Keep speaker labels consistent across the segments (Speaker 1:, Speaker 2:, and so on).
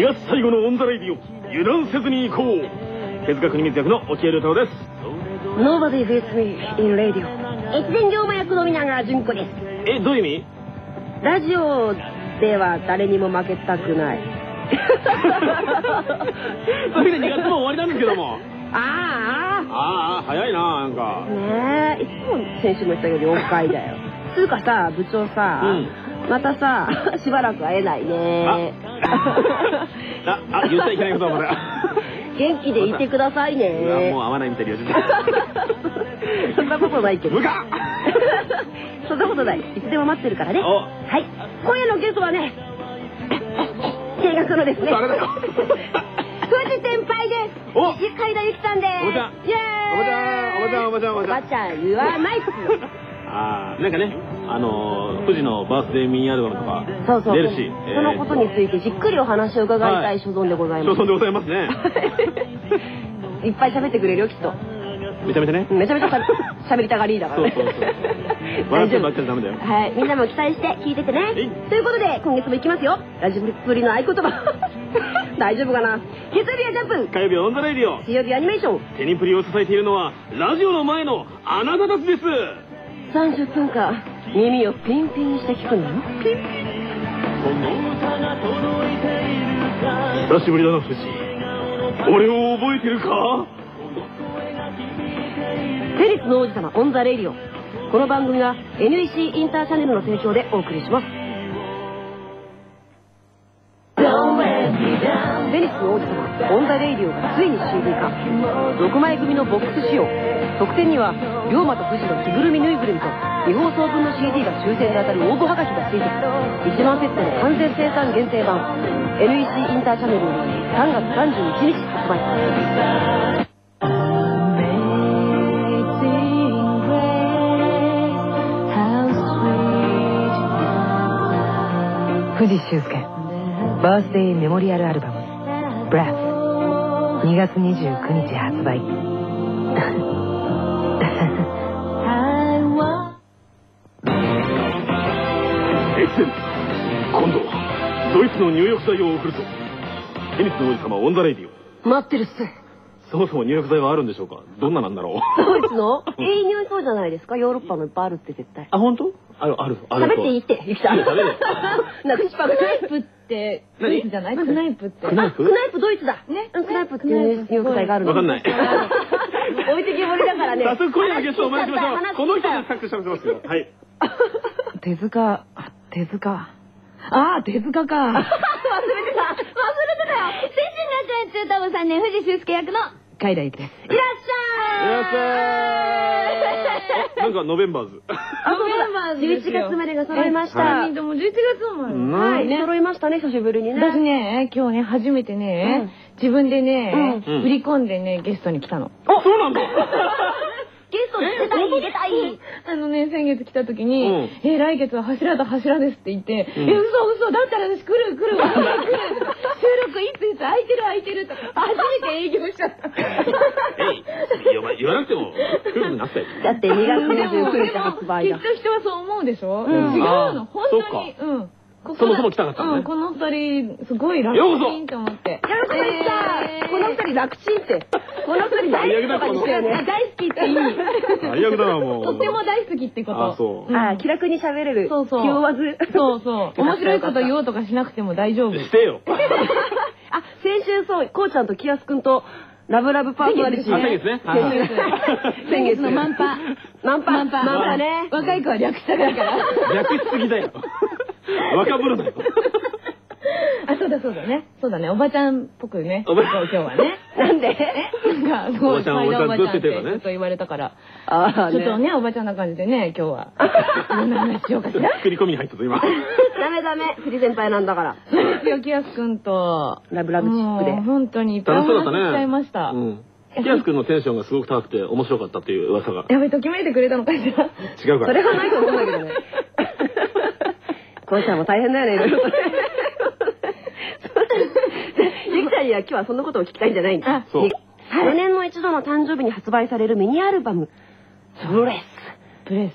Speaker 1: 月最後のオンザレイディを油断せずに行こう。手塚国光役の沖江亮太郎です。
Speaker 2: Nobody beats me in radio。越前業務役の皆川純子です。
Speaker 1: どういう意味？
Speaker 2: ラジオでは誰にも負けたくない。
Speaker 1: それで2月も終わりなんですけども。
Speaker 2: あ
Speaker 1: あ、早いな、なんか。
Speaker 2: ねえ、いつも先週も言ったけど4回だよ。つうかさ、部長さ、またさ、しばらく会えないね。
Speaker 1: 言っちゃいけないことはまだ。
Speaker 2: 元気でいてくださいね。
Speaker 1: もう会わないみたいに言う。
Speaker 2: そんなことないけど。
Speaker 1: 無か
Speaker 2: そんなことない。いつでも待ってるからね。はい。今夜のゲストはね、声楽のですね。
Speaker 1: 誰だよ。
Speaker 2: 藤先輩です。海田由紀さんです。
Speaker 1: おばちゃん。イエーイ。おばちゃん。
Speaker 2: おばちゃん言わないっす。
Speaker 1: なんかね、富士のバースデーミニアルバムとか出るし、
Speaker 2: そのことについてじっくりお話を伺いたい所存でございます。
Speaker 1: 所存でございますね。
Speaker 2: いっぱい喋ってくれるよ、きっと。
Speaker 1: めちゃめちゃね。
Speaker 2: めちゃめちゃ喋りたがりだからね。
Speaker 1: 笑ってばっかりダメだよ。
Speaker 2: はい、みんなも期待して聞いててね。ということで、今月もいきますよ。ラジオぶりの合言葉。大丈夫かな。月曜日はジャンプ。
Speaker 1: 火曜日はオンザレイディオ。
Speaker 2: 水曜日はアニメーション。
Speaker 1: テニプリを支えているのは、ラジオの前のあなたたちです。
Speaker 2: 30分間、耳をピンピンして聞くのよ。ピンピン。
Speaker 1: 久しぶりだな、富士。俺を覚えてるか？
Speaker 2: テニスの王子様オンザレイディオ。この番組は NEC インターチャネルの提供でお送りします。テニスの王子様オンザレイディオがついに CD 化。6枚組のボックス仕様。特典には龍馬と富士の着ぐるみぬいぐるみと2放送分の CD が抽選で当たる応募はがきがついて1万セットの完全生産限定版 NEC インターチャネルに3月31日発売。藤修介バースデーメモリアルアルバム「ブラス」2月29日発売。
Speaker 1: エクセル、今度はドイツの入浴剤を送るぞ。テニスの王子様オンザレイディオ。
Speaker 2: 待ってるっす。
Speaker 1: そもそも入浴剤はあるんでしょうか？どんななんだろう。
Speaker 2: ドイツのいい匂いそうじゃないですか。ヨーロッパもいっぱいあるって絶対。
Speaker 1: 本当？ある。
Speaker 2: 食べていいって、ゆきさん。
Speaker 1: 食べる。
Speaker 2: なんか口パク。
Speaker 3: クナイプってドイツじゃない？クナイプって。
Speaker 2: クナイプドイツだ。ね。クナイプっていう入浴剤があるの。
Speaker 1: わかんない。
Speaker 2: 置いてきぼりだからね。
Speaker 1: 早速今夜のゲストをお招きしましょう。この人でサックしてますよ。はい。
Speaker 3: 手塚か。手塚か。
Speaker 2: 忘れてたよ。先週になっちゃう多分3年藤修介役の
Speaker 3: 海田由紀です。
Speaker 2: いらっしゃい。
Speaker 1: なんかノベンバーズ。
Speaker 2: 11月生まれが揃いました。
Speaker 3: 3人とも11月生まれ。
Speaker 2: はい、揃いましたね、久しぶりにね。
Speaker 3: 私ね、今日ね、初めてね、自分でね、振り込んでね、ゲストに来たの。
Speaker 1: そうなんだ。
Speaker 2: ゲスト出たい。
Speaker 3: 先月来た時に、来月は柱と柱ですって言って、嘘、だったら私来る。収録いつ空いてるとか、初めて営業しちゃった。
Speaker 1: 言わなくても、来るになったよ。
Speaker 2: だって2月29日発売だ。
Speaker 3: きっと人はそう思うでしょ？違うの、本当に。
Speaker 1: そもそも来たかったのね。
Speaker 3: この二人、すごい楽ちんと思って。
Speaker 2: この二人楽ちんって。この二人大好きとかにしてよね。大好きっていい。
Speaker 1: 最悪だな、もう。
Speaker 3: とっても大好きってこと。
Speaker 2: 気楽に喋れる。
Speaker 3: そう。
Speaker 2: 気負わず。
Speaker 3: そう。面白いこと言おうとかしなくても大丈夫。
Speaker 1: してよ。
Speaker 2: 先週そう、こうちゃんとキヤスくんと、ラブラブパーソナリティ。
Speaker 1: 先月ね。
Speaker 3: 先月のマンパね。若い子は略したがるから。
Speaker 1: 略しすぎだよ。若ぶるなよ。
Speaker 3: そうだね。おばちゃんっぽくね。今日はね。
Speaker 2: なんで？
Speaker 3: なんか、すごい、おばちゃんってずっと言われたから。ちょっとね、おばちゃんな感じでね、今日は。どんな話しようかしら。
Speaker 1: 作り込みに入ったぞ、今。
Speaker 2: ダメ。藤先輩なんだから。
Speaker 3: そうですよ、キヤスくんと。
Speaker 2: ラブラブチックで。
Speaker 3: 本当にいっぱいお話ししちゃいました。
Speaker 1: キヤスくんのテンションがすごく高くて面白かったっていう噂が。
Speaker 3: やべ、ときめいてくれたのかしら。
Speaker 1: 違うから。
Speaker 2: それはないと思うんだけどね。こうちゃんも大変だよね、いろいろと。ゆきちゃんには今日はそんなことを聞きたいんじゃないんだ。
Speaker 1: そう。
Speaker 2: 4年の一度の誕生日に発売されるミニアルバム、ブレス
Speaker 3: です。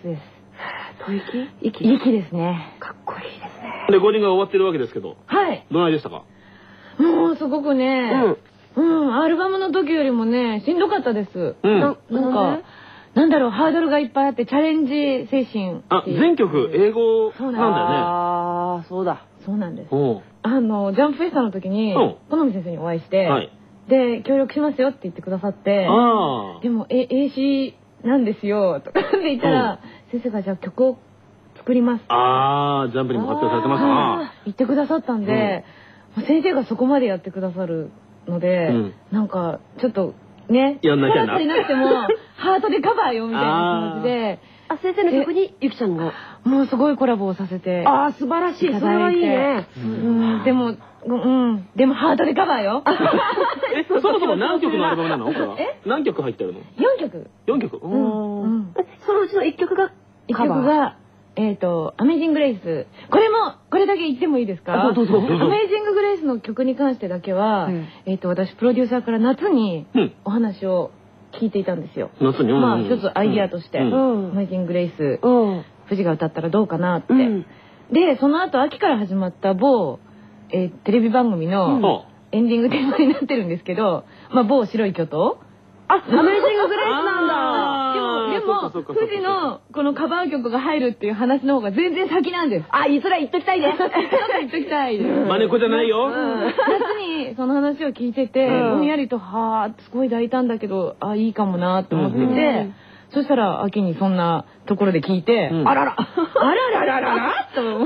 Speaker 2: 息
Speaker 3: ですね。
Speaker 2: かっこいいですね。
Speaker 1: レコーディングが終わってるわけですけど。
Speaker 3: はい。
Speaker 1: どないでしたか？
Speaker 3: もうすごくね、アルバムの時よりもね、しんどかったです。なんか、なんだろう、ハードルがいっぱいあって、チャレンジ精神。
Speaker 1: あ、全曲英語なんだよね。
Speaker 2: ああ、そうだ。
Speaker 3: そうなんです。ジャンプフェスタの時に、好み先生にお会いして、で、協力しますよって言ってくださって、でも、英詞なんですよ、とかって言ったら、先生がじゃあ曲を作ります。
Speaker 1: ジャンプにも発表されてますな。
Speaker 3: 言ってくださったんで、先生がそこまでやってくださるので、なんか、ちょっと、ね、
Speaker 1: やんなきゃな。
Speaker 3: になっても、ハートでカバーよみたいな気持ちで、
Speaker 2: 先生の曲にゆきちゃんが。
Speaker 3: もうすごいコラボをさせて。
Speaker 2: 素晴らしい。それはいいね。
Speaker 3: でも、でもハートでカバーよ。
Speaker 1: そもそも何曲のアルバムなの？これは。何曲入ってるの
Speaker 3: ？4曲。
Speaker 1: 4曲。
Speaker 2: そのうちの1曲が
Speaker 3: カバー。1曲が、アメイジング・グレイス。これだけ言ってもいいですか？
Speaker 1: どうぞ。
Speaker 3: アメイジング・グレイスの曲に関してだけは、私、プロデューサーから夏にお話を聞いていたんですよ。
Speaker 1: 夏に？
Speaker 3: まあ、一つアイディアとして、アメイジング・グレイス、藤が歌ったらどうかなって。で、その後、秋から始まった某、テレビ番組のエンディングテーマになってるんですけど、まあ、某白い巨頭。
Speaker 2: アメイジング・グレイスなんだ。
Speaker 3: でも、富士のこのカバー曲が入るっていう話の方が全然先なんです。
Speaker 2: それは言っときたいね。
Speaker 3: 言っときたいです。
Speaker 1: マネコじゃないよ。
Speaker 3: 夏にその話を聞いてて、ぼんやりと、すごい大胆だけど、いいかもなって思ってて、そしたら秋にそんなところで聞いて、あららと思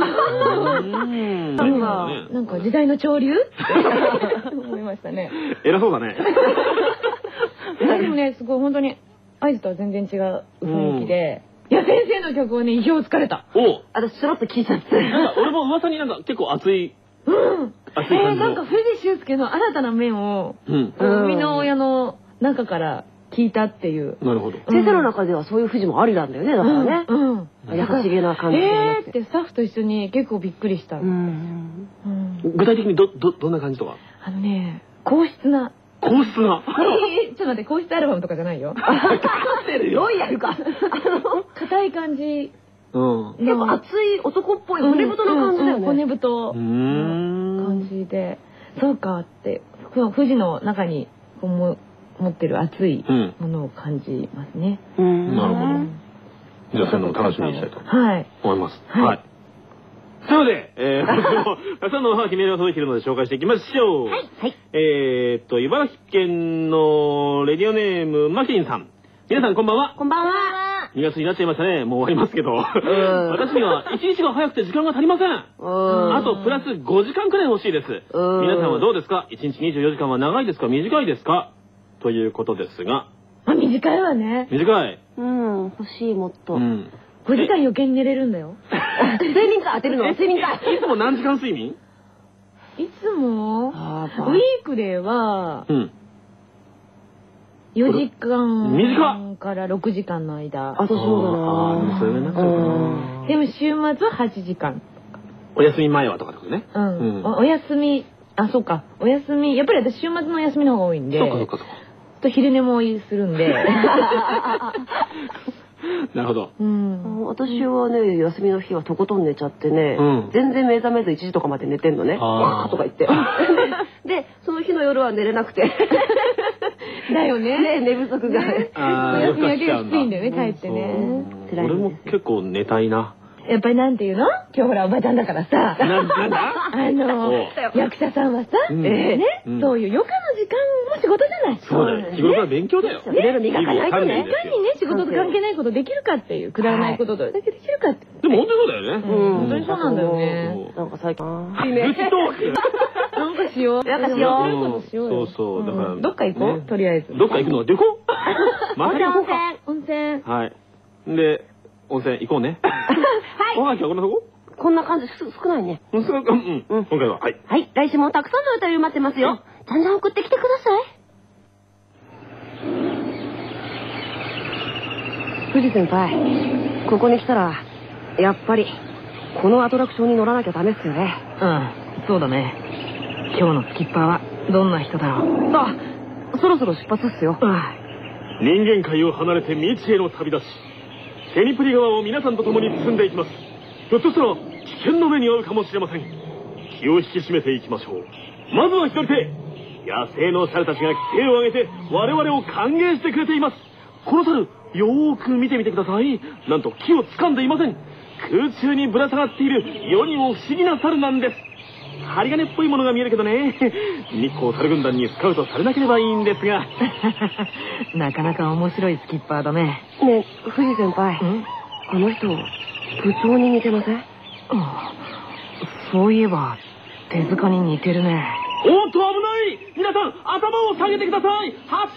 Speaker 3: なんか時代の潮流って思いましたね。
Speaker 1: 偉そうだね。
Speaker 3: でもね、すごい本当に合図とは全然違う雰囲気で、いや、先生の曲をね、意表をつかれた。
Speaker 2: 私、ちょろっと聞いちゃって。
Speaker 1: 俺も噂になんか結構熱い。熱い感じの。
Speaker 3: なんか藤修介の新たな面を、生みの親の中から聞いたっていう。
Speaker 1: なるほど。
Speaker 2: 先生の中ではそういう藤もありなんだよね、だからね。優しげな感じで。
Speaker 3: ってスタッフと一緒に結構びっくりした。
Speaker 1: 具体的にどんな感じとか？
Speaker 3: 硬質な。
Speaker 1: ちょっと
Speaker 3: 待って、硬質アルバムとかじゃないよ。
Speaker 2: ロイヤルか。
Speaker 3: 硬い感じ。
Speaker 2: 結構熱い男っぽい骨太な感じだよね。
Speaker 3: 骨太な感じで。そうかって、富士の中に持ってる熱いものを感じますね。
Speaker 1: なるほど。じゃあそういうのを楽しみにしたいと思います。はい。というわけで、たくさんのおはがきメールが届いているので紹介していきましょう。茨城県のレディオネームマキンさん。皆さんこんばんは。
Speaker 2: こんばんは。
Speaker 1: 2月になっちゃいましたね。もう終わりますけど。私には1日が早くて時間が足りません。あとプラス5時間くらい欲しいです。皆さんはどうですか？ 1日24時間は長いですか短いですか？ということですが。
Speaker 3: 短いわね。
Speaker 1: 短い。
Speaker 2: 欲しい、もっと。
Speaker 3: 5時間余計に寝れるんだよ。
Speaker 2: 睡眠か当てるの？睡眠か。
Speaker 1: いつも何時間睡眠？
Speaker 3: いつもウィークデーは4時間から6時間の間。
Speaker 2: そうだな。
Speaker 1: それな。
Speaker 3: でも週末は8時間。
Speaker 1: お休み前はとかですね。
Speaker 3: お休み、そうか。お休み、やっぱり私週末のお休みの方が多いんで。
Speaker 1: そうか。
Speaker 3: と昼寝もするんで。
Speaker 1: なるほど。
Speaker 2: 私はね、休みの日はとことん寝ちゃってね、全然目覚めず1時とかまで寝てんのね。わーとか言って。で、その日の夜は寝れなくて。
Speaker 3: だよね。
Speaker 2: 寝不足が。
Speaker 3: お休みだけがきついんだよね、帰ってね。
Speaker 1: 俺も結構寝たいな。
Speaker 3: やっぱりなんていうの？今日ほらおばちゃんだからさ。
Speaker 1: なんだ？
Speaker 3: 役者さんはさ、そういう余暇の時間も仕事じゃない。
Speaker 1: そうだよ。日頃から勉強だよ。
Speaker 2: いろいろ磨かないとね。
Speaker 3: いかにね、仕事と関係ないことできるかっていう、くだらないことどれだけできるかって。
Speaker 1: でも本当にそうだよね。
Speaker 3: 本当にそうなんだよね。
Speaker 2: なんか最近。
Speaker 1: 愚痴トーク。
Speaker 3: なんかしよう。
Speaker 1: そう。だから
Speaker 3: どっか行こう。とりあえず。
Speaker 1: どっか行くの？旅行？
Speaker 3: 温泉。
Speaker 1: はい。で、温泉行こうね。はい。おはきはこんなとこ？
Speaker 2: こんな感じ少ないね。
Speaker 1: 今回は、はい。
Speaker 2: はい。来週もたくさんの歌を待ってますよ。じゃんじゃん送ってきてください。藤先輩、ここに来たら、やっぱり、このアトラクションに乗らなきゃダメっすよね。
Speaker 3: そうだね。今日のスキッパーは、どんな人だろう。
Speaker 2: そろそろ出発っすよ。
Speaker 1: 人間界を離れて未知への旅立ち、テニプリ川を皆さんと共に進んでいきます。ひょっとしたら危険の目に遭うかもしれません。気を引き締めていきましょう。 まずは1人手。野生の猿たちが規制を上げて我々を歓迎してくれています。この猿、よーく見てみてください。なんと木を掴んでいません。空中にぶら下がっている世にも不思議な猿なんです。針金っぽいものが見えるけどね、日光猿軍団にスカウトされなければいいんですが。
Speaker 2: なかなか面白いスキッパーだね。
Speaker 4: ねえ、藤先輩、あの人部長に似てません？
Speaker 2: そういえば手塚に似てるね。
Speaker 1: おっと、危ない。皆さん頭を下げてください。柱が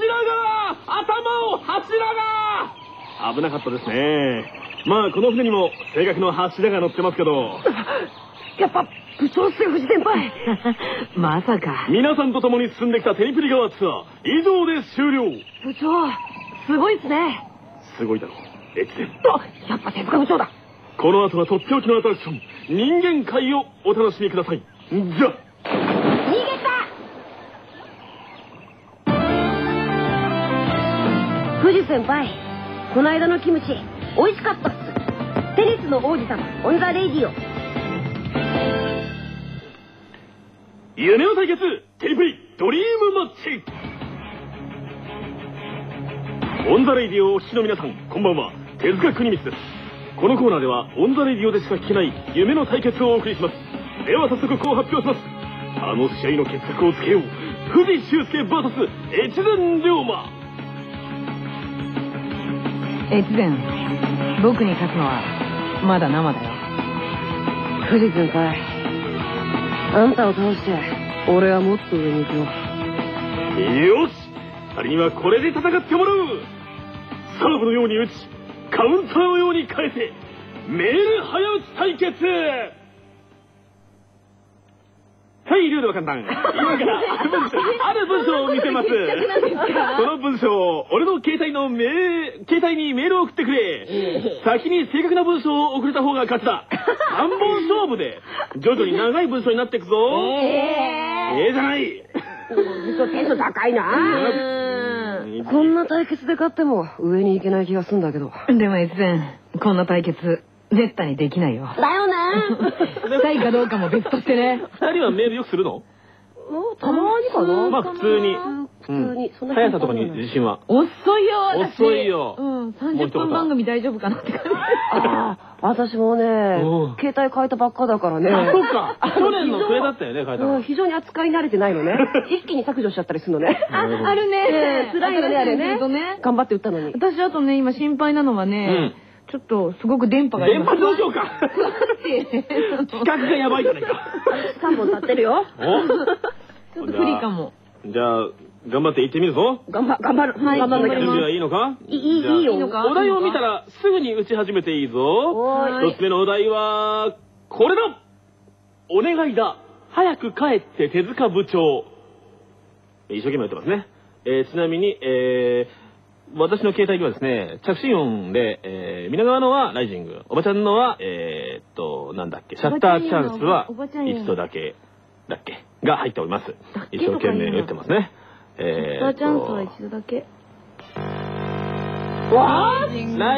Speaker 1: 危なかったですね。まあこの船にも正確の柱が乗ってますけど。
Speaker 4: やっぱ部長っすよ、藤先輩。
Speaker 2: まさか。
Speaker 1: 皆さんと共に進んできたテニプリ川ツアー以上で終了。
Speaker 4: 部長すごいっすね。
Speaker 1: すごいだろ、越前。
Speaker 4: やっぱ手塚部長だ。
Speaker 1: この後はとっておきのアトラクション、人間界をお楽しみください。じゃ
Speaker 4: 逃げた。藤先輩、この間のキムチ美味しかったっす。テニスの王子様オンザレイディオ。
Speaker 1: 夢の対決、テニプリドリームマッチ。オンザレイディオをお聞きの皆さん、こんばんは。手塚国光です。このコーナーではオンザレイディオでしか聞けない夢の対決をお送りします。では早速こう発表します。あの試合の決着をつけよう。藤修介 VS 越前龍馬。
Speaker 2: 越前、僕に勝つのはまだ生だよ。
Speaker 4: 藤先輩、あんたを倒して俺はもっと上に行くよ。
Speaker 1: よし、2人にはこれで戦ってもらう。サーブのように打ち、カウンターのように返せ、メール早打ち対決。はい、ルールは簡単。今からある文章を見せます。その文章を俺の携帯にメールを送ってくれ。先に正確な文章を送れた方が勝ちだ。3本勝負で徐々に長い文章になっていくぞ。じゃない。
Speaker 4: ずっとテンション高いな。こんな対決で勝っても上に行けない気がするんだけど。
Speaker 2: でも越前、こんな対決絶対にできないよ。
Speaker 4: だよね。
Speaker 2: したいかどうかも別としてね。
Speaker 1: 2人はメールよくするの？
Speaker 4: たまにかな。
Speaker 1: まあ普通に。速さとかに自信は？
Speaker 2: 遅いよ。
Speaker 1: 遅いよ。
Speaker 2: 30分番組大丈夫かなって感じ。
Speaker 4: 私もね、携帯変えたばっかだからね。
Speaker 1: あ、そうか。去年の暮れだったよね、変えたの。
Speaker 4: 非常に扱い慣れてないのね。一気に削除しちゃったりするのね。
Speaker 2: あるね。
Speaker 4: 辛いよね、あれね。頑張って打ったのに。
Speaker 2: 私あとね、今心配なのはね、ちょっとすごく電波が
Speaker 1: 電波どうしようか。企画がやばいじゃないか。
Speaker 4: 3本立ってるよ。
Speaker 2: ちょっと不利かも。
Speaker 1: じゃあ頑張って行ってみるぞ。
Speaker 4: 頑張る。頑張んなきゃ。
Speaker 1: 準備はいいのか？
Speaker 4: いいよ。
Speaker 1: お題を見たらすぐに打ち始めていいぞ。一つ目のお題はこれだ。お願いだ。早く帰って手塚部長。一生懸命やってますね。ちなみに私の携帯にはですね、着信音で、皆川のはライジング、おばちゃんのは、なんだっけ、シャッターチャンスは一度だけ、が入っております。一生懸命打ってますね。
Speaker 2: シャッターチャンスは一度だけ。
Speaker 1: ライジング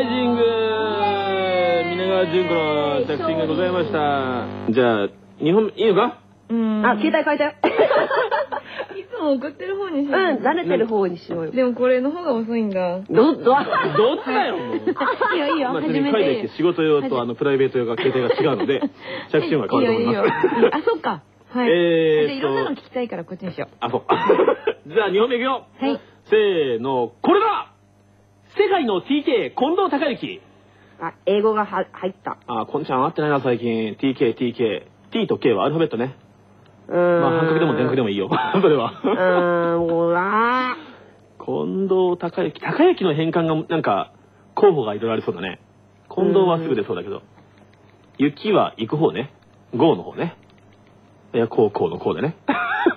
Speaker 1: 皆川純子の着信がございました。じゃあ、2本、いいのか？
Speaker 4: 携帯変えたよ。
Speaker 2: いつも送ってる方にしよう。
Speaker 4: 慣れてる方にしようよ。
Speaker 2: でもこれの方が遅いんだ。
Speaker 1: どっちだよ、もう。
Speaker 2: いいよ、始めて。
Speaker 1: 仕事用とプライベート用が携帯が違うので、着信音が変わると思います。
Speaker 2: あ、そっか。はい。じゃあいろんなの聞きたいからこっちにしよう。
Speaker 1: あ、そう。じゃあ2本目いくよ。
Speaker 2: はい。
Speaker 1: せーの、これだ！世界の TK、近藤孝之。
Speaker 4: 英語が入った。
Speaker 1: こんちゃん会ってないな、最近。TK。T と K はアルファベットね。まあ、半角でも全角でもいいよ。それは。近藤孝之。孝之の変換が、なんか、候補がいろいろありそうだね。近藤はすぐ出そうだけど。雪は行く方ね。GO の方ね。いや、こうのこうでね。わ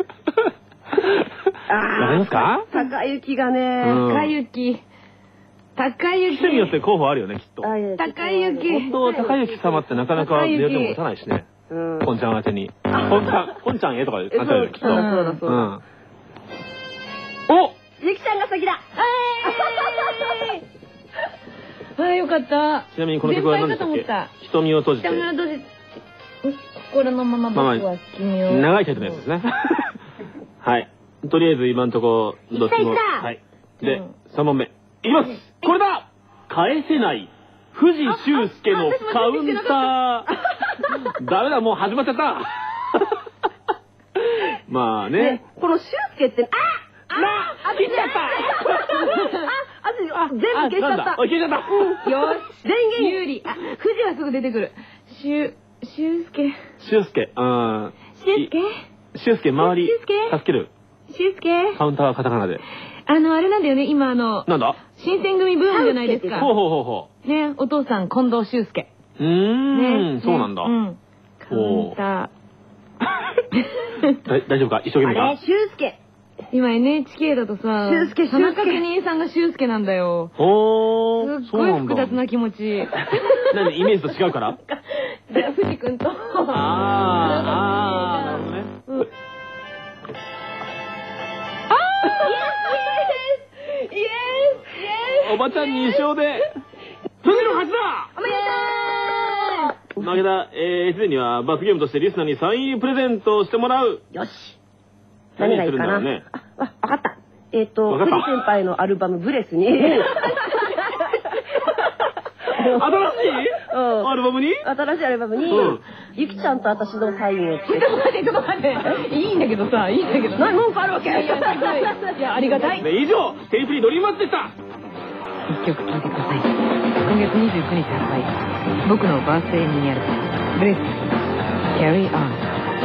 Speaker 1: かりますか？
Speaker 4: 孝之がね。
Speaker 2: 孝之。
Speaker 1: 人によって候補あるよね、きっと。
Speaker 2: 孝之。
Speaker 1: 近藤孝之様ってなかなか出ても打たないしね。こんちゃん宛てに。こんちゃんへとか感じだよ、きっと。
Speaker 4: そうだ。
Speaker 1: お！
Speaker 4: ゆきちゃんが先だ。
Speaker 2: よかった。
Speaker 1: ちなみにこの曲は何でしたっけ？瞳を閉じて。
Speaker 2: 心のまま僕は君を。
Speaker 1: 長いタイトルのやつですね。 とりあえず今んとこどっちも。はい。で、3問目。いきます。これだ。返せない。藤修介のカウンター。ダメだ、もう始まっちゃった。まあね。
Speaker 4: この修介って、切っちゃった。全部消しちゃった。
Speaker 1: 消えちゃった。
Speaker 3: よし。電源有利。藤はすぐ出てくる。修介。
Speaker 1: 修介。周介周り助ける。
Speaker 3: 修介。
Speaker 1: カウンターはカタカナで。
Speaker 3: あれなんだよね、今なんだ新選組ブームじゃないですか。
Speaker 1: ほう。
Speaker 3: ね、お父さん、近藤修介。
Speaker 1: そうなんだ。
Speaker 3: カウンタ
Speaker 1: ー。大丈夫か一生懸命か
Speaker 4: 修介。
Speaker 3: 今 NHK だとさ、田中邦衛さんが修介なんだよ。すっごい複雑な気持ち。
Speaker 1: 何イメージと違うから
Speaker 3: 藤君と。なるほどね。イエ
Speaker 1: スおばちゃん2勝で藤の勝ちだ。負けた越前には罰ゲームとしてリスナーにサイン入りプレゼントをしてもらう。
Speaker 4: よし。何がいいかな。わかった。藤先輩のアルバムブレスに。
Speaker 1: 新しいアルバムに？
Speaker 4: 新しいアルバムに、ゆきちゃんと私のサインをつけて。
Speaker 3: ちょっと待って。いいんだけどさ、
Speaker 4: 文句あるわけ？いや、
Speaker 3: ありがたい。
Speaker 1: 以上、テイプリードリームマッチでした。
Speaker 3: 一曲聴いてください。今月29日発売。僕のバースデーミニアルバム、ブレス、Carry On。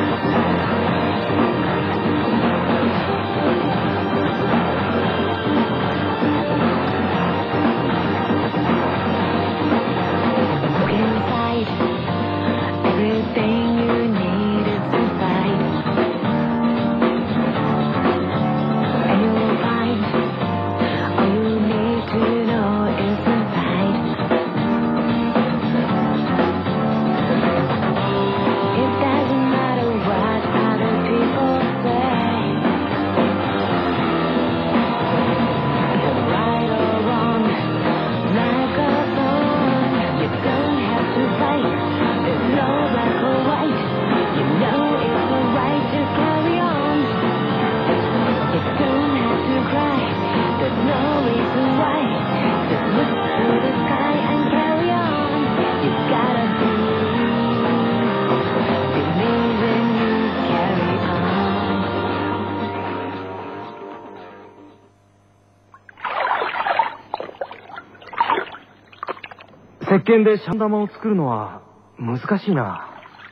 Speaker 5: 石鹸でシャン玉を作るのは難しいな。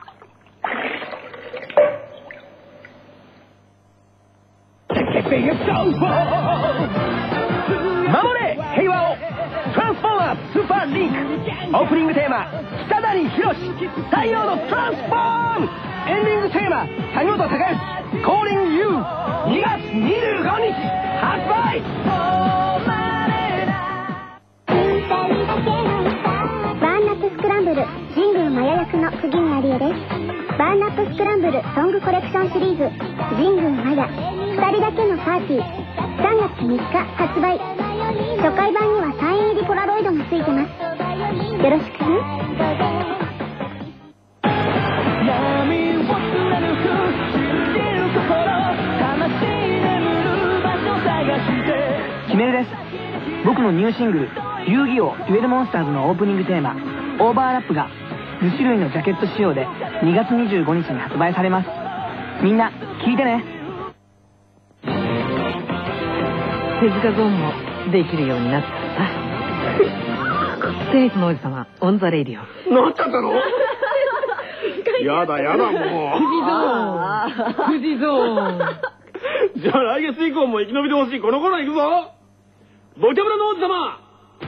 Speaker 5: 守れ平和を。トランスフォーマースーパーリンク。オープニングテーマ北谷宏、太陽のトランスフォーム。エンディングテーマ谷本隆之、Calling You。 2月25日発売。
Speaker 6: スクランブル神宮マヤ役の杉宮理恵です。バーンアップスクランブルソングコレクションシリーズ神宮マヤ2人だけのパーティー3月3日発売。初回版にはサイン入りポラロイドがついてます。よろしくね。
Speaker 5: キメルです。僕のニューシングル遊戯王デュエルモンスターズのオープニングテーマオーバーラップが2種類のジャケット仕様で2月25日に発売されます。みんな聴いてね。
Speaker 3: 手塚ゾーンもできるようになったテニスの王子様オンザレイディオ。
Speaker 1: なっちゃったの？やだもう。
Speaker 3: 富士ゾーン。
Speaker 1: じゃあ来月以降も生き延びてほしい。この頃行くぞ。ボキャブラの王子様。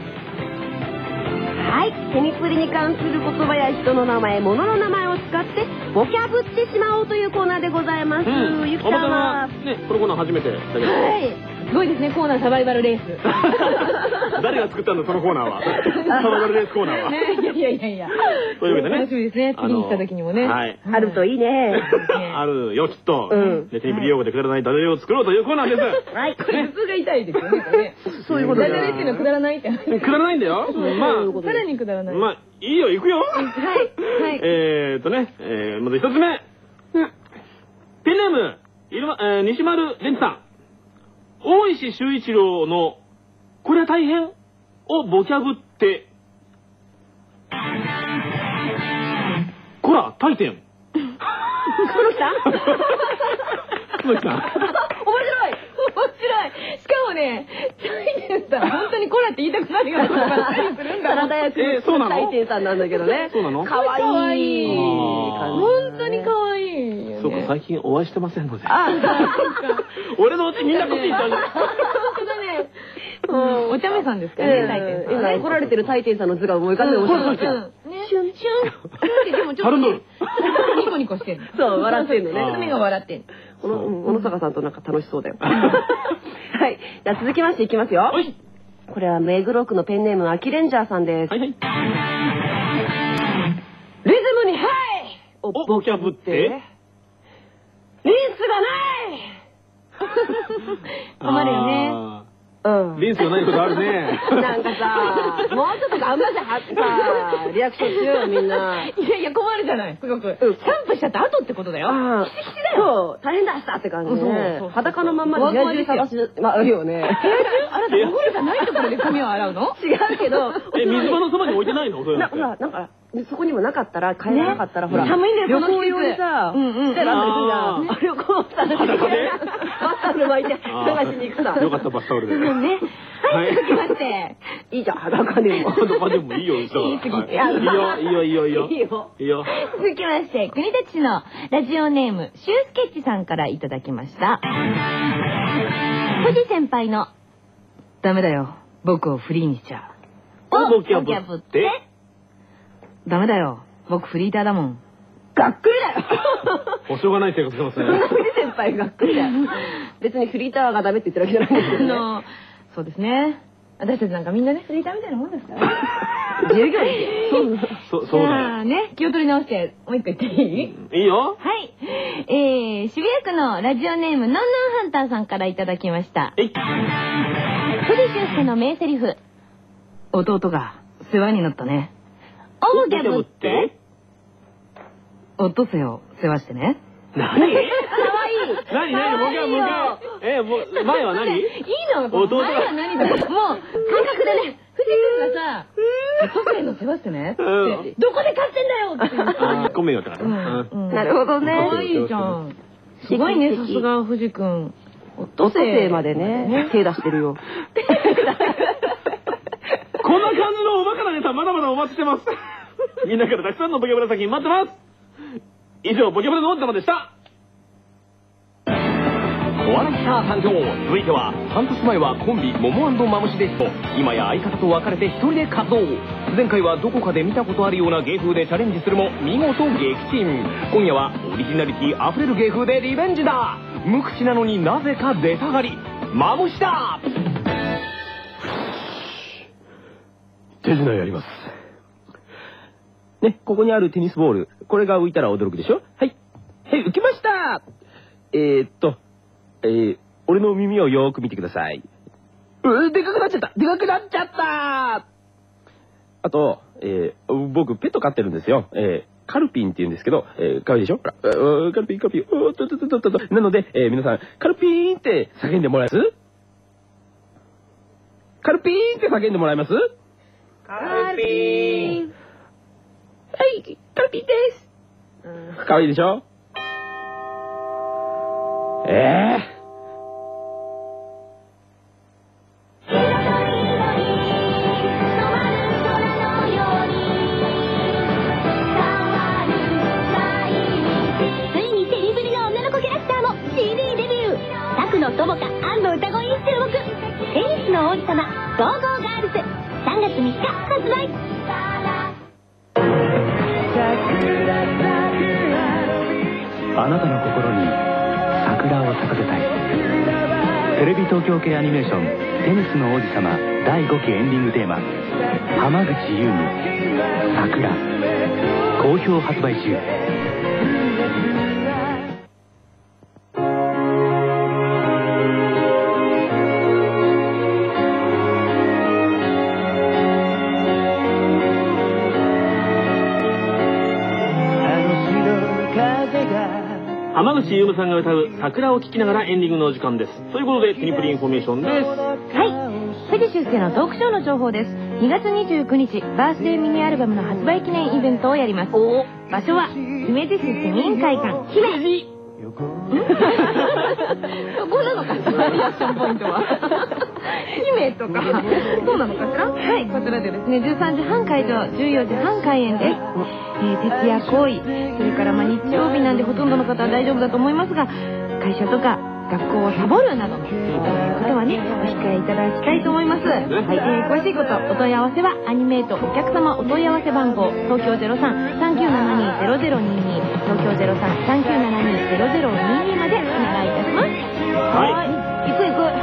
Speaker 4: はい、テニプリに関する言葉や人の名前、物の名前を使ってボキャブってしまおうというコーナーでございます。ゆきちゃんは
Speaker 1: ね、このコーナー初めてだけど。
Speaker 3: はい。すごいですね、コーナーサバイバルレース。
Speaker 1: 誰が作ったんだそのコーナーは。サバイバルレースコーナーは。
Speaker 3: いや。
Speaker 1: というわけでね。
Speaker 3: 楽しみですね。次に来た時にもね。
Speaker 1: はい。
Speaker 4: あるといいね。
Speaker 1: あるよきっと。テニプリ用語でくだらないダジャレを作ろうというコーナーです。
Speaker 3: はい。これ普通が痛いですよね。
Speaker 4: そういうことだ。
Speaker 3: ダジャレっていうのはくだらないって。
Speaker 1: くだらないんだよ。まあ
Speaker 3: さらにくだらない。
Speaker 1: まあいいよ行くよ。
Speaker 3: はい。
Speaker 1: まず一つ目。ペンネーム西丸蓮さん。 大石修一郎のこれは大変をボキャブって、こら、大天。
Speaker 2: 黒木さん
Speaker 1: 黒木さん。
Speaker 2: 面白い。
Speaker 3: しかもね、大天さん、本当にコラって言いたくなるようなことばっかりするんだ。
Speaker 2: サラダ役の大天さんなんだけどね。
Speaker 1: そうなの？
Speaker 2: かわいい。
Speaker 3: 本当にかわいい。
Speaker 1: そうか、最近お会いしてませんので。俺のうちみんなこっち行ったんだ。
Speaker 3: 本当だね。お茶目さんですかね、大天さん。
Speaker 2: 今怒られてる大天さんの図が思い浮かんで面白い。
Speaker 3: シュンシュンってでもちょっとニコニコしてる。
Speaker 2: そう、笑ってんのね。
Speaker 3: 娘が笑ってん
Speaker 2: の。小野坂さんとなんか楽しそうだよ。はい。じゃあ続きましていきますよ。これは目黒区のペンネームアキレンジャーさんです。リズムにハイをボキャブって、リンスがない
Speaker 3: 困るよね。
Speaker 1: リンスがないことあるね。
Speaker 2: なんかさ、もうちょっと頑張ってさ、リアクションしようよみんな。
Speaker 3: いやいや困るじゃない。すごく。キャンプしちゃった後ってことだよ。
Speaker 2: そう、大変だしたって感じで。裸のまんまで部屋中探し回るよね。部屋中？
Speaker 3: あなたお風呂じゃないところで髪を洗うの？
Speaker 2: 違うけど。
Speaker 1: 水場のそばに置いてないの？
Speaker 2: なんか、そこにもなかったら、買えなかったら、ほら。
Speaker 3: 寒いんだよ、
Speaker 2: 旅行用にさ、旅行さ、バスタオル巻いて探しに行くさ。
Speaker 1: よかった、バスタオルで。
Speaker 3: ね。はい、続きまして。
Speaker 2: いいじゃん、裸でも。
Speaker 1: 裸でもいいよ、いいよ。いいよ。
Speaker 3: 続きまして、国立のラジオネーム、シュースケッチさんからいただきました。藤先輩の、ダメだよ、僕をフリーにしちゃ。
Speaker 1: ボキャブって
Speaker 3: ダメだよ。僕フリーターだもん。
Speaker 2: がっくりだよ。
Speaker 1: しょうがない生活してますね。
Speaker 2: 藤先輩がっくりだよ。別にフリーターがダメって言ってるわけじゃないんですけどね。
Speaker 3: そうですね。私たちなんかみんなね、フリーターみたいなもんですからね。
Speaker 2: 従業員
Speaker 1: そうだよ。
Speaker 3: ね、気を取り直して、もう一個言っていい？
Speaker 1: いいよ。
Speaker 3: はい。渋谷区のラジオネーム、ノンノンハンターさんからいただきました。藤修介の名台詞。弟が世話になったね。ボキャブってオットセイを世話してね。
Speaker 1: 何？
Speaker 2: かわいい。
Speaker 1: 何もう一回。前は何？
Speaker 3: いいの？
Speaker 1: 弟
Speaker 3: 前は何だ？もう、感覚でね、藤君がさ、オットセイの世話してねって、どこで買ってんだよって言って。
Speaker 1: ごめんよって
Speaker 2: なるほどね。
Speaker 3: かわいいじゃん。すごいね、さすが藤君。
Speaker 2: オットセイまでね、手出してるよ。
Speaker 1: こんな感じのおバカなネタまだまだお待ちしてます。みんなからたくさんのボキャブラ先待ってます。以上、ボキャブラの王子様でした。
Speaker 5: お笑いスター誕生。続いては半年前はコンビモモ&マムシですと、今や相方と別れて一人で活動。前回はどこかで見たことあるような芸風でチャレンジするも見事撃沈。今夜はオリジナリティあふれる芸風でリベンジだ。無口なのになぜか出たがり、マムシだ。
Speaker 7: 手品やります。ね、ここにあるテニスボール、これが浮いたら驚くでしょ？はい。はい、浮きました。俺の耳をよーく見てください。でかくなっちゃった。でかくなっちゃった。あと、僕ペット飼ってるんですよ。カルピンって言うんですけど、かわいいでしょ？ほら、カルピン、おーっと。なので、皆さん、カルピーンって叫んでもらえます？カルピーンって叫んでもらえます？
Speaker 2: カルピーン。
Speaker 3: はい、カルピーです。
Speaker 7: かわいいでしょ？
Speaker 6: ついにテニブリの女の子キャラクターも CD デビュー。タクの友果、安藤歌声に注目。テニスの王子様、ゴーゴーガールズ、3月3日発売。
Speaker 8: あなたの心に桜を咲かせたい。テレビ東京系アニメーション「テニスの王子様」第5期エンディングテーマ、浜口優に桜、好評発売中。
Speaker 1: 浜口 CM さんが歌う桜を聴きながらエンディングのお時間です。ということでテニプリインフォメーションです。
Speaker 3: はい、藤修正のトークショーの情報です。2月29日バースデーミニアルバムの発売記念イベントをやります。場所は姫路市市民会館姫路。そこなのかしら、リアクションポイントは。姫とかそうなのかしら。はい、こちらでですね、13時半会場、14時半開演です。徹夜行為、それから日曜日なんでほとんどの方は大丈夫だと思いますが、会社とか学校をサボるなどそういうことはね、お控えいただきたいと思います。はい、詳しいこと、お問い合わせはアニメートお客様お問い合わせ番号、東京03-3972-0022、東京03-3972-0022までお願いいたします。はい、行く行く。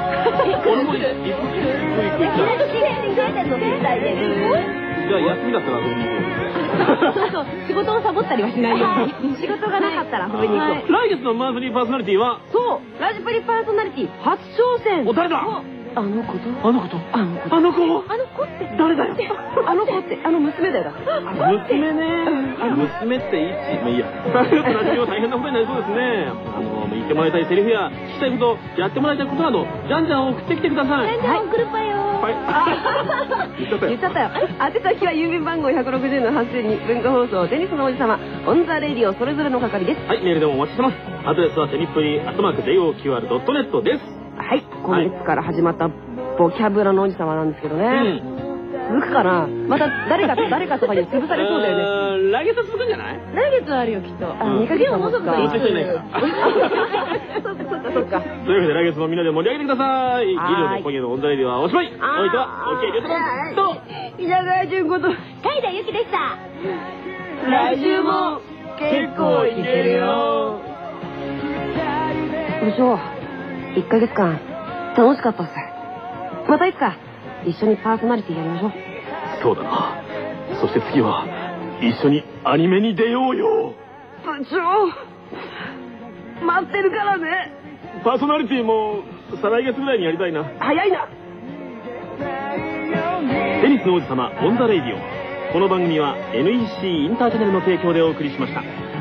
Speaker 1: じゃあ休みだったら遊びに行こう。
Speaker 3: そう、仕事をサボったりはしないように。仕事がなかったら遊びに行こう。
Speaker 1: 来月のマンスリーパーソナリティは、
Speaker 2: そう、ラジプリパーソナリティ初挑戦。
Speaker 1: お、誰だ？
Speaker 2: あの子と
Speaker 1: あの子とあの子
Speaker 2: って誰だよ。あの子って娘だよ。
Speaker 1: 娘ね。娘っていいし、まあいいや。ラジオ大変なことになりそうですね。言ってもらいたいセリフや聞きたいこと、やってもらいたいことなどじゃんじゃん送ってきてください。
Speaker 2: じゃんじゃん送るぱよ。言っちゃったよ。宛先は郵便番号160-8000に文化放送テニスの王子様オンザレディオそれぞれの係です。
Speaker 1: はい、メールでもお待ちしてます。アドレスはテニプリ@JOQR.net です。
Speaker 2: はい、今月から始まったボキャブラの王子様なんですけどね。続くかな。また誰かとかに潰されそうだよね。
Speaker 1: 来月続くんじゃない？
Speaker 3: 来月はあるよきっと。
Speaker 2: 2ヶ月はもうすぐか。
Speaker 1: どっち人いないから。
Speaker 2: そっか。
Speaker 1: というわけで来月もみんなで盛り上げてください。以上で今夜のオンザレディはおしまい。お相手は OK リュウタと
Speaker 2: 稲川淳子と
Speaker 3: 海田由紀でした。
Speaker 2: 来週も結構いけるよ。部長、1ヶ月間楽しかったっす。またいつか一緒にパーソナリティやりましょう。
Speaker 1: そうだな。そして次は一緒にアニメに出ようよ。
Speaker 2: 部長、待ってるからね。
Speaker 1: パーソナリティも再来月ぐらいにやりたいな。
Speaker 2: 早いな。
Speaker 1: テニスの王子様オンザレイディオ。この番組は NEC インターチャネルの提供でお送りしました。